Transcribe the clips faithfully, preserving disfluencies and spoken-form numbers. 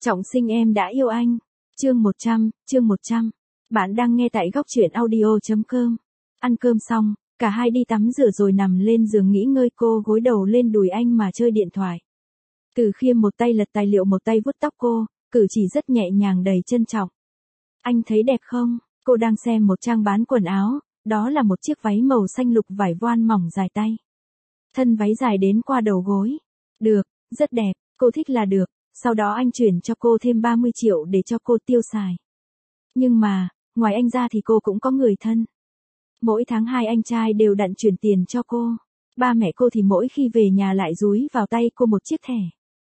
Trọng sinh em đã yêu anh. Chương một trăm, chương một trăm. Bạn đang nghe tại góc truyện audio.com. Ăn cơm xong, cả hai đi tắm rửa rồi nằm lên giường nghỉ ngơi, cô gối đầu lên đùi anh mà chơi điện thoại. Từ Khiêm một tay lật tài liệu một tay vuốt tóc cô, cử chỉ rất nhẹ nhàng đầy trân trọng. Anh thấy đẹp không? Cô đang xem một trang bán quần áo, đó là một chiếc váy màu xanh lục vải voan mỏng dài tay. Thân váy dài đến qua đầu gối. Được, rất đẹp, cô thích là được. Sau đó anh chuyển cho cô thêm ba mươi triệu để cho cô tiêu xài. Nhưng mà, ngoài anh ra thì cô cũng có người thân. Mỗi tháng hai anh trai đều đặn chuyển tiền cho cô. Ba mẹ cô thì mỗi khi về nhà lại dúi vào tay cô một chiếc thẻ.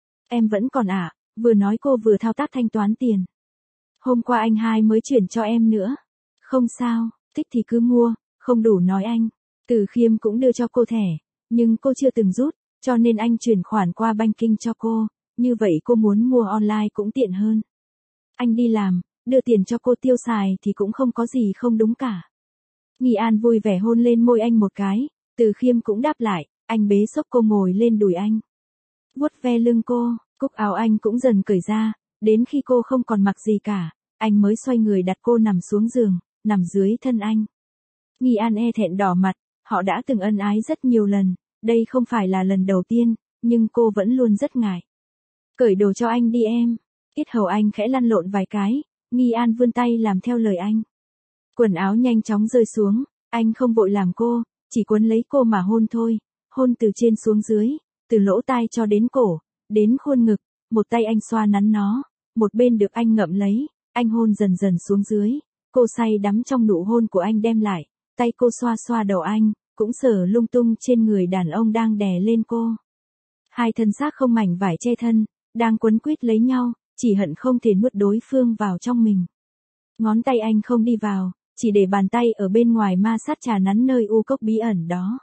Em vẫn còn ạ, à, vừa nói cô vừa thao tác thanh toán tiền. Hôm qua anh hai mới chuyển cho em nữa. Không sao, thích thì cứ mua, không đủ nói anh. Từ Khiêm cũng đưa cho cô thẻ, nhưng cô chưa từng rút, cho nên anh chuyển khoản qua banking cho cô. Như vậy cô muốn mua online cũng tiện hơn. Anh đi làm, đưa tiền cho cô tiêu xài thì cũng không có gì không đúng cả. Nghi An vui vẻ hôn lên môi anh một cái, Từ Khiêm cũng đáp lại, anh bế xốc cô ngồi lên đùi anh. Vuốt ve lưng cô, cúc áo anh cũng dần cởi ra, đến khi cô không còn mặc gì cả, anh mới xoay người đặt cô nằm xuống giường, nằm dưới thân anh. Nghi An e thẹn đỏ mặt, họ đã từng ân ái rất nhiều lần, đây không phải là lần đầu tiên, nhưng cô vẫn luôn rất ngại. Cởi đồ cho anh đi em. Yết hầu anh khẽ lăn lộn vài cái, Nghi An vươn tay làm theo lời anh. Quần áo nhanh chóng rơi xuống, anh không vội làm cô, chỉ quấn lấy cô mà hôn thôi, hôn từ trên xuống dưới, từ lỗ tai cho đến cổ, đến khuôn ngực, một tay anh xoa nắn nó, một bên được anh ngậm lấy, anh hôn dần dần xuống dưới, cô say đắm trong nụ hôn của anh đem lại, tay cô xoa xoa đầu anh, cũng sờ lung tung trên người đàn ông đang đè lên cô. Hai thân xác không mảnh vải che thân, đang quấn quýt lấy nhau, chỉ hận không thể nuốt đối phương vào trong mình. Ngón tay anh không đi vào, chỉ để bàn tay ở bên ngoài ma sát trà nắn nơi u cốc bí ẩn đó.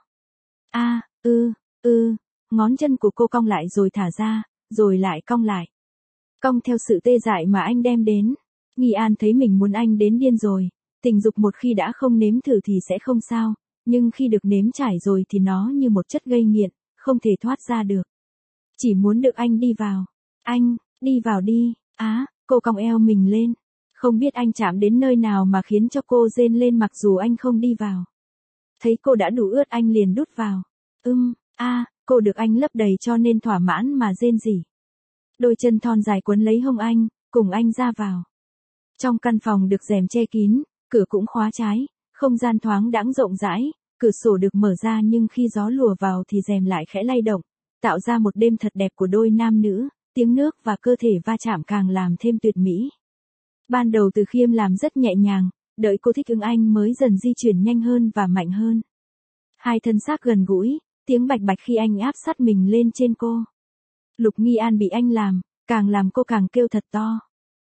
A, ư, ư, ngón chân của cô cong lại rồi thả ra, rồi lại cong lại. Cong theo sự tê dại mà anh đem đến. Nghi An thấy mình muốn anh đến điên rồi, tình dục một khi đã không nếm thử thì sẽ không sao, nhưng khi được nếm trải rồi thì nó như một chất gây nghiện, không thể thoát ra được. Chỉ muốn được anh đi vào. Anh, đi vào đi. Á, cô cong eo mình lên. Không biết anh chạm đến nơi nào mà khiến cho cô rên lên mặc dù anh không đi vào. Thấy cô đã đủ ướt anh liền đút vào. Ưm, a, cô được anh lấp đầy cho nên thỏa mãn mà rên rỉ. Đôi chân thon dài quấn lấy hông anh, cùng anh ra vào. Trong căn phòng được rèm che kín, cửa cũng khóa trái, không gian thoáng đãng rộng rãi, cửa sổ được mở ra nhưng khi gió lùa vào thì rèm lại khẽ lay động, tạo ra một đêm thật đẹp của đôi nam nữ. Tiếng nước và cơ thể va chạm càng làm thêm tuyệt mỹ. Ban đầu Từ Khiêm làm rất nhẹ nhàng, đợi cô thích ứng anh mới dần di chuyển nhanh hơn và mạnh hơn. Hai thân xác gần gũi, tiếng bạch bạch khi anh áp sát mình lên trên cô. Lục Nghi An bị anh làm, càng làm cô càng kêu thật to.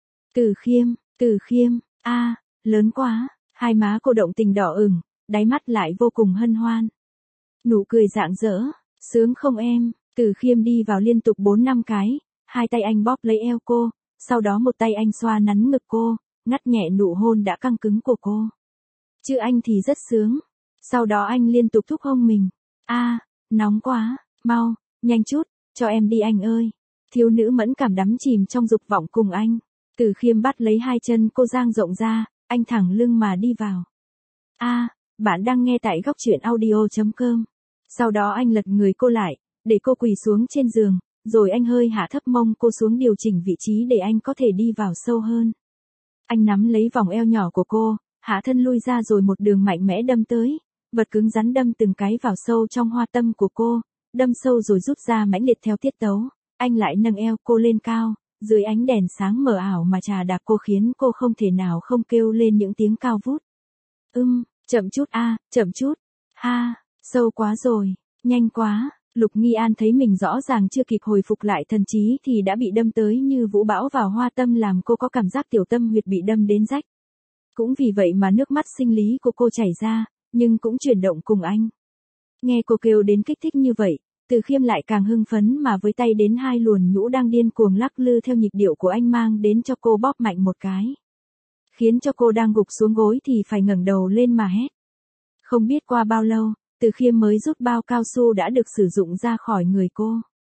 Từ Khiêm, Từ Khiêm, a, à, lớn quá, hai má cô động tình đỏ ửng, đáy mắt lại vô cùng hân hoan. Nụ cười rạng rỡ, sướng không em? Từ Khiêm đi vào liên tục bốn năm cái. Hai tay anh bóp lấy eo cô, sau đó một tay anh xoa nắn ngực cô, ngắt nhẹ nụ hôn đã căng cứng của cô. Chứ anh thì rất sướng. Sau đó anh liên tục thúc hông mình. A, à, nóng quá, mau, nhanh chút, cho em đi anh ơi. Thiếu nữ mẫn cảm đắm chìm trong dục vọng cùng anh. Từ Khiêm bắt lấy hai chân cô dang rộng ra, anh thẳng lưng mà đi vào. A, à, bạn đang nghe tại góc truyện audio.com. Sau đó anh lật người cô lại, để cô quỳ xuống trên giường. Rồi anh hơi hạ thấp mông cô xuống điều chỉnh vị trí để anh có thể đi vào sâu hơn. Anh nắm lấy vòng eo nhỏ của cô, hạ thân lui ra rồi một đường mạnh mẽ đâm tới, vật cứng rắn đâm từng cái vào sâu trong hoa tâm của cô, đâm sâu rồi rút ra mãnh liệt theo tiết tấu. Anh lại nâng eo cô lên cao, dưới ánh đèn sáng mờ ảo mà trà đạp cô khiến cô không thể nào không kêu lên những tiếng cao vút. Ưm, chậm chút a, à, chậm chút. Ha, sâu quá rồi, nhanh quá. Lục Nghi An thấy mình rõ ràng chưa kịp hồi phục lại thần trí thì đã bị đâm tới như vũ bão vào hoa tâm làm cô có cảm giác tiểu tâm huyệt bị đâm đến rách. Cũng vì vậy mà nước mắt sinh lý của cô chảy ra, nhưng cũng chuyển động cùng anh. Nghe cô kêu đến kích thích như vậy, Từ Khiêm lại càng hưng phấn mà với tay đến hai luồn nhũ đang điên cuồng lắc lư theo nhịp điệu của anh mang đến cho cô bóp mạnh một cái. Khiến cho cô đang gục xuống gối thì phải ngẩng đầu lên mà hét. Không biết qua bao lâu, Từ Khiêm mới rút bao cao su đã được sử dụng ra khỏi người cô.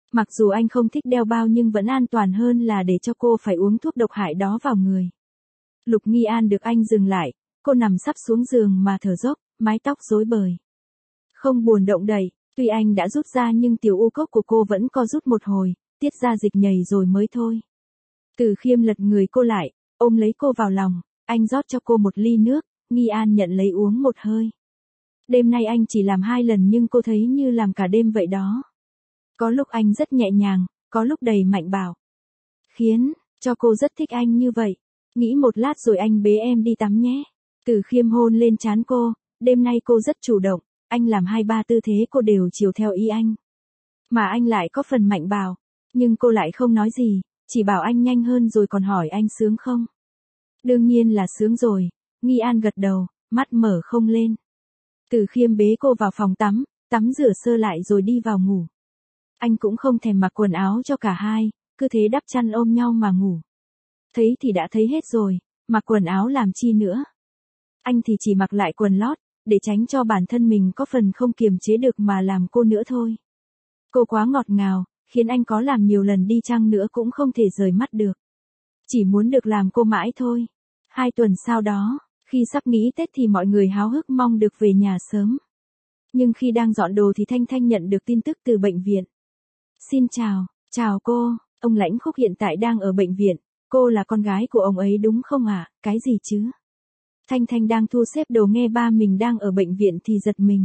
Mặc dù anh không thích đeo bao nhưng vẫn an toàn hơn là để cho cô phải uống thuốc độc hại đó vào người. Lục Nghi An được anh dừng lại, cô nằm sắp xuống giường mà thở dốc, mái tóc rối bời. Không buồn động đậy, tuy anh đã rút ra nhưng tiểu u cốc của cô vẫn co rút một hồi, tiết ra dịch nhầy rồi mới thôi. Từ Khiêm lật người cô lại, ôm lấy cô vào lòng, anh rót cho cô một ly nước, Nghi An nhận lấy uống một hơi. Đêm nay anh chỉ làm hai lần nhưng cô thấy như làm cả đêm vậy đó. Có lúc anh rất nhẹ nhàng, có lúc đầy mạnh bạo. Khiến cho cô rất thích anh như vậy. Nghĩ một lát rồi anh bế em đi tắm nhé. Từ Khiêm hôn lên trán cô, đêm nay cô rất chủ động, anh làm hai ba tư thế cô đều chiều theo ý anh. Mà anh lại có phần mạnh bạo, nhưng cô lại không nói gì, chỉ bảo anh nhanh hơn rồi còn hỏi anh sướng không. Đương nhiên là sướng rồi, Nghi An gật đầu, mắt mở không lên. Từ Khiêm bế cô vào phòng tắm, tắm rửa sơ lại rồi đi vào ngủ. Anh cũng không thèm mặc quần áo cho cả hai, cứ thế đắp chăn ôm nhau mà ngủ. Thấy thì đã thấy hết rồi, mặc quần áo làm chi nữa. Anh thì chỉ mặc lại quần lót, để tránh cho bản thân mình có phần không kiềm chế được mà làm cô nữa thôi. Cô quá ngọt ngào, khiến anh có làm nhiều lần đi chăng nữa cũng không thể rời mắt được. Chỉ muốn được làm cô mãi thôi. Hai tuần sau đó, khi sắp nghỉ Tết thì mọi người háo hức mong được về nhà sớm. Nhưng khi đang dọn đồ thì Thanh Thanh nhận được tin tức từ bệnh viện. Xin chào, chào cô, ông Lãnh Khúc hiện tại đang ở bệnh viện, cô là con gái của ông ấy đúng không ạ? À? Cái gì chứ? Thanh Thanh đang thu xếp đồ nghe ba mình đang ở bệnh viện thì giật mình.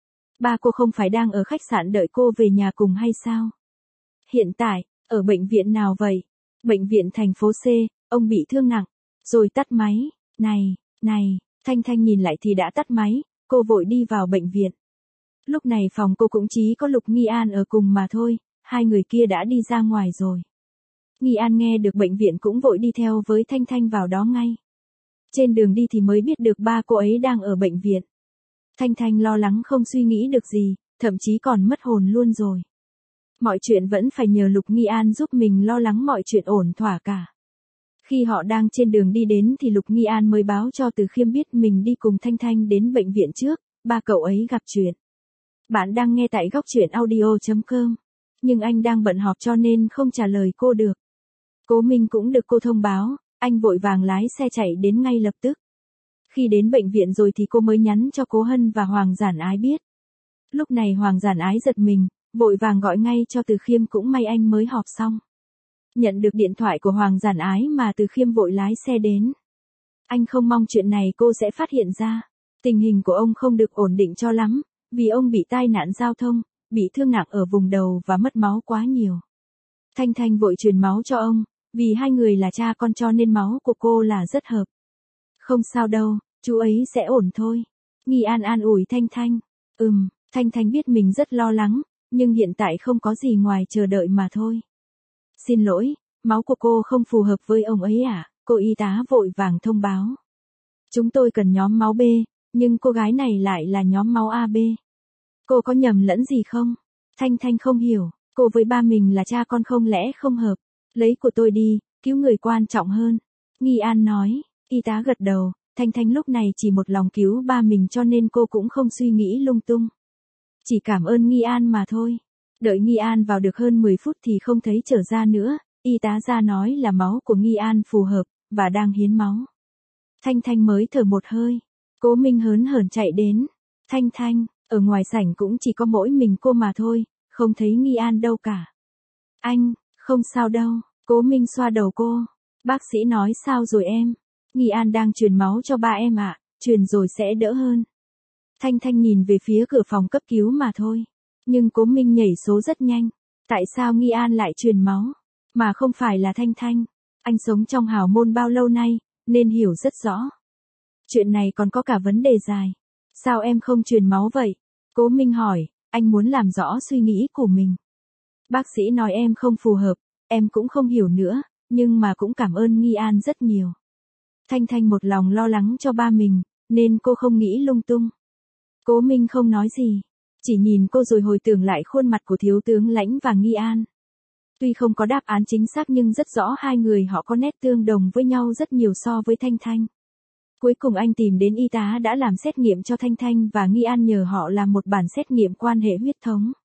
Ba cô không phải đang ở khách sạn đợi cô về nhà cùng hay sao? Hiện tại, ở bệnh viện nào vậy? Bệnh viện thành phố C, ông bị thương nặng. Rồi tắt máy, này, này, Thanh Thanh nhìn lại thì đã tắt máy, cô vội đi vào bệnh viện. Lúc này phòng cô cũng chỉ có Lục Nghi An ở cùng mà thôi, hai người kia đã đi ra ngoài rồi. Nghi An nghe được bệnh viện cũng vội đi theo với Thanh Thanh vào đó ngay. Trên đường đi thì mới biết được ba cô ấy đang ở bệnh viện. Thanh Thanh lo lắng không suy nghĩ được gì, thậm chí còn mất hồn luôn rồi. Mọi chuyện vẫn phải nhờ Lục Nghi An giúp mình lo lắng mọi chuyện ổn thỏa cả. Khi họ đang trên đường đi đến thì Lục Nghi An mới báo cho Từ Khiêm biết mình đi cùng Thanh Thanh đến bệnh viện trước, ba cậu ấy gặp chuyện. Bạn đang nghe tại góc truyện audio chấm com, nhưng anh đang bận họp cho nên không trả lời cô được. Cố Minh cũng được cô thông báo, anh vội vàng lái xe chạy đến ngay lập tức. Khi đến bệnh viện rồi thì cô mới nhắn cho Cố Hân và Hoàng Giản Ái biết. Lúc này Hoàng Giản Ái giật mình, vội vàng gọi ngay cho Từ Khiêm, cũng may anh mới họp xong. Nhận được điện thoại của Hoàng Giản Ái mà Từ Khiêm vội lái xe đến. Anh không mong chuyện này cô sẽ phát hiện ra. Tình hình của ông không được ổn định cho lắm, vì ông bị tai nạn giao thông, bị thương nặng ở vùng đầu và mất máu quá nhiều. Thanh Thanh vội truyền máu cho ông, vì hai người là cha con cho nên máu của cô là rất hợp. Không sao đâu, chú ấy sẽ ổn thôi. Nghi An an ủi Thanh Thanh. Ừm, Thanh Thanh biết mình rất lo lắng, nhưng hiện tại không có gì ngoài chờ đợi mà thôi. Xin lỗi, máu của cô không phù hợp với ông ấy à? Cô y tá vội vàng thông báo. Chúng tôi cần nhóm máu B, nhưng cô gái này lại là nhóm máu a bê. Cô có nhầm lẫn gì không? Thanh Thanh không hiểu, cô với ba mình là cha con không lẽ không hợp. Lấy của tôi đi, cứu người quan trọng hơn. Nghi An nói, y tá gật đầu, Thanh Thanh lúc này chỉ một lòng cứu ba mình cho nên cô cũng không suy nghĩ lung tung. Chỉ cảm ơn Nghi An mà thôi. Đợi Nghi An vào được hơn mười phút thì không thấy trở ra nữa, y tá ra nói là máu của Nghi An phù hợp, và đang hiến máu. Thanh Thanh mới thở một hơi. Cố Minh hớn hởn chạy đến. Thanh Thanh, ở ngoài sảnh cũng chỉ có mỗi mình cô mà thôi, không thấy Nghi An đâu cả. Anh, không sao đâu, Cố Minh xoa đầu cô. Bác sĩ nói sao rồi em? Nghi An đang truyền máu cho ba em ạ, à, truyền rồi sẽ đỡ hơn. Thanh Thanh nhìn về phía cửa phòng cấp cứu mà thôi. Nhưng Cố Minh nhảy số rất nhanh. Tại sao Nghi An lại truyền máu? Mà không phải là Thanh Thanh. Anh sống trong hào môn bao lâu nay, nên hiểu rất rõ. Chuyện này còn có cả vấn đề dài. Sao em không truyền máu vậy? Cố Minh hỏi, anh muốn làm rõ suy nghĩ của mình. Bác sĩ nói em không phù hợp, em cũng không hiểu nữa, nhưng mà cũng cảm ơn Nghi An rất nhiều. Thanh Thanh một lòng lo lắng cho ba mình, nên cô không nghĩ lung tung. Cố Minh không nói gì, chỉ nhìn cô rồi hồi tưởng lại khuôn mặt của thiếu tướng Lãnh và Nghi An. Tuy không có đáp án chính xác nhưng rất rõ hai người họ có nét tương đồng với nhau rất nhiều so với Thanh Thanh. Cuối cùng anh tìm đến y tá đã làm xét nghiệm cho Thanh Thanh và Nghi An nhờ họ làm một bản xét nghiệm quan hệ huyết thống.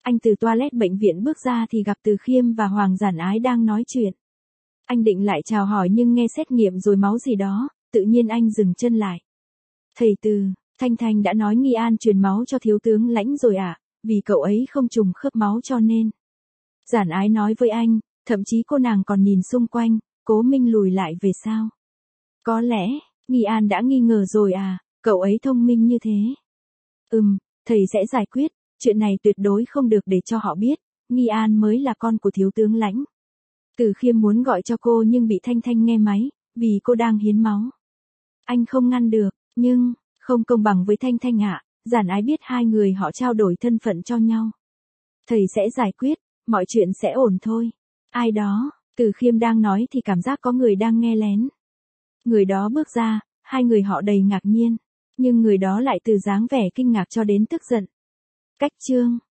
Anh từ toilet bệnh viện bước ra thì gặp Từ Khiêm và Hoàng Giản Ái đang nói chuyện. Anh định lại chào hỏi nhưng nghe xét nghiệm rồi máu gì đó, tự nhiên anh dừng chân lại. Thầy Từ, Thanh Thanh đã nói Nghi An truyền máu cho thiếu tướng Lãnh rồi ạ, à, vì cậu ấy không trùng khớp máu cho nên. Giản Ái nói với anh, thậm chí cô nàng còn nhìn xung quanh, cố minh lùi lại về sau. Có lẽ, Nghi An đã nghi ngờ rồi à, cậu ấy thông minh như thế. Ừm, thầy sẽ giải quyết, chuyện này tuyệt đối không được để cho họ biết, Nghi An mới là con của thiếu tướng Lãnh. Từ Khiêm muốn gọi cho cô nhưng bị Thanh Thanh nghe máy, vì cô đang hiến máu. Anh không ngăn được, nhưng, không công bằng với Thanh Thanh ạ, Giản Ái biết hai người họ trao đổi thân phận cho nhau. Thầy sẽ giải quyết, mọi chuyện sẽ ổn thôi. Ai đó, Từ Khiêm đang nói thì cảm giác có người đang nghe lén. Người đó bước ra, hai người họ đầy ngạc nhiên, nhưng người đó lại từ dáng vẻ kinh ngạc cho đến tức giận. Cách chương